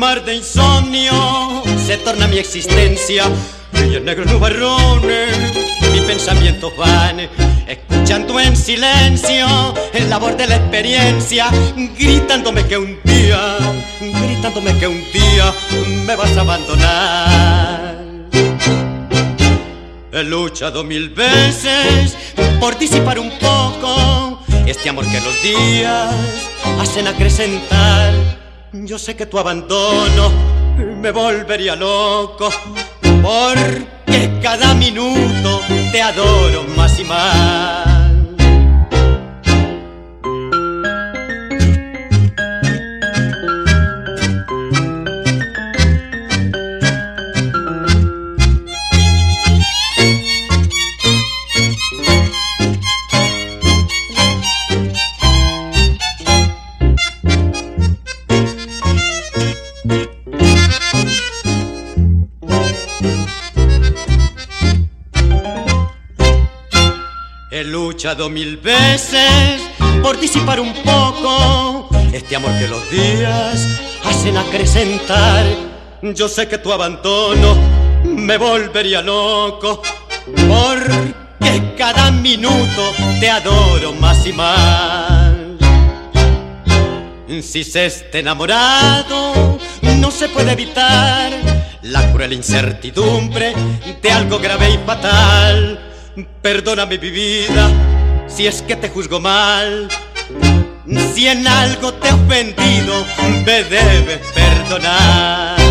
mar de insomnio se torna mi existencia, y en negros nubarrones mis pensamientos van, escuchando en silencio la voz de la experiencia, gritándome que un día me vas a abandonar. He luchado 1000 veces por disipar un poco este amor que los días hacen acrecentar. Yo sé que tu abandono me volvería loco, porque cada minuto te adoro más y más. He luchado 1000 veces por disipar un poco este amor que los días hacen acrecentar. Yo sé que tu abandono me volvería loco, porque cada minuto te adoro más y más. Si se está enamorado, no se puede evitar la cruel incertidumbre de algo grave y fatal. Perdóname mi vida si es que te juzgo mal, si en algo te he ofendido me debes perdonar.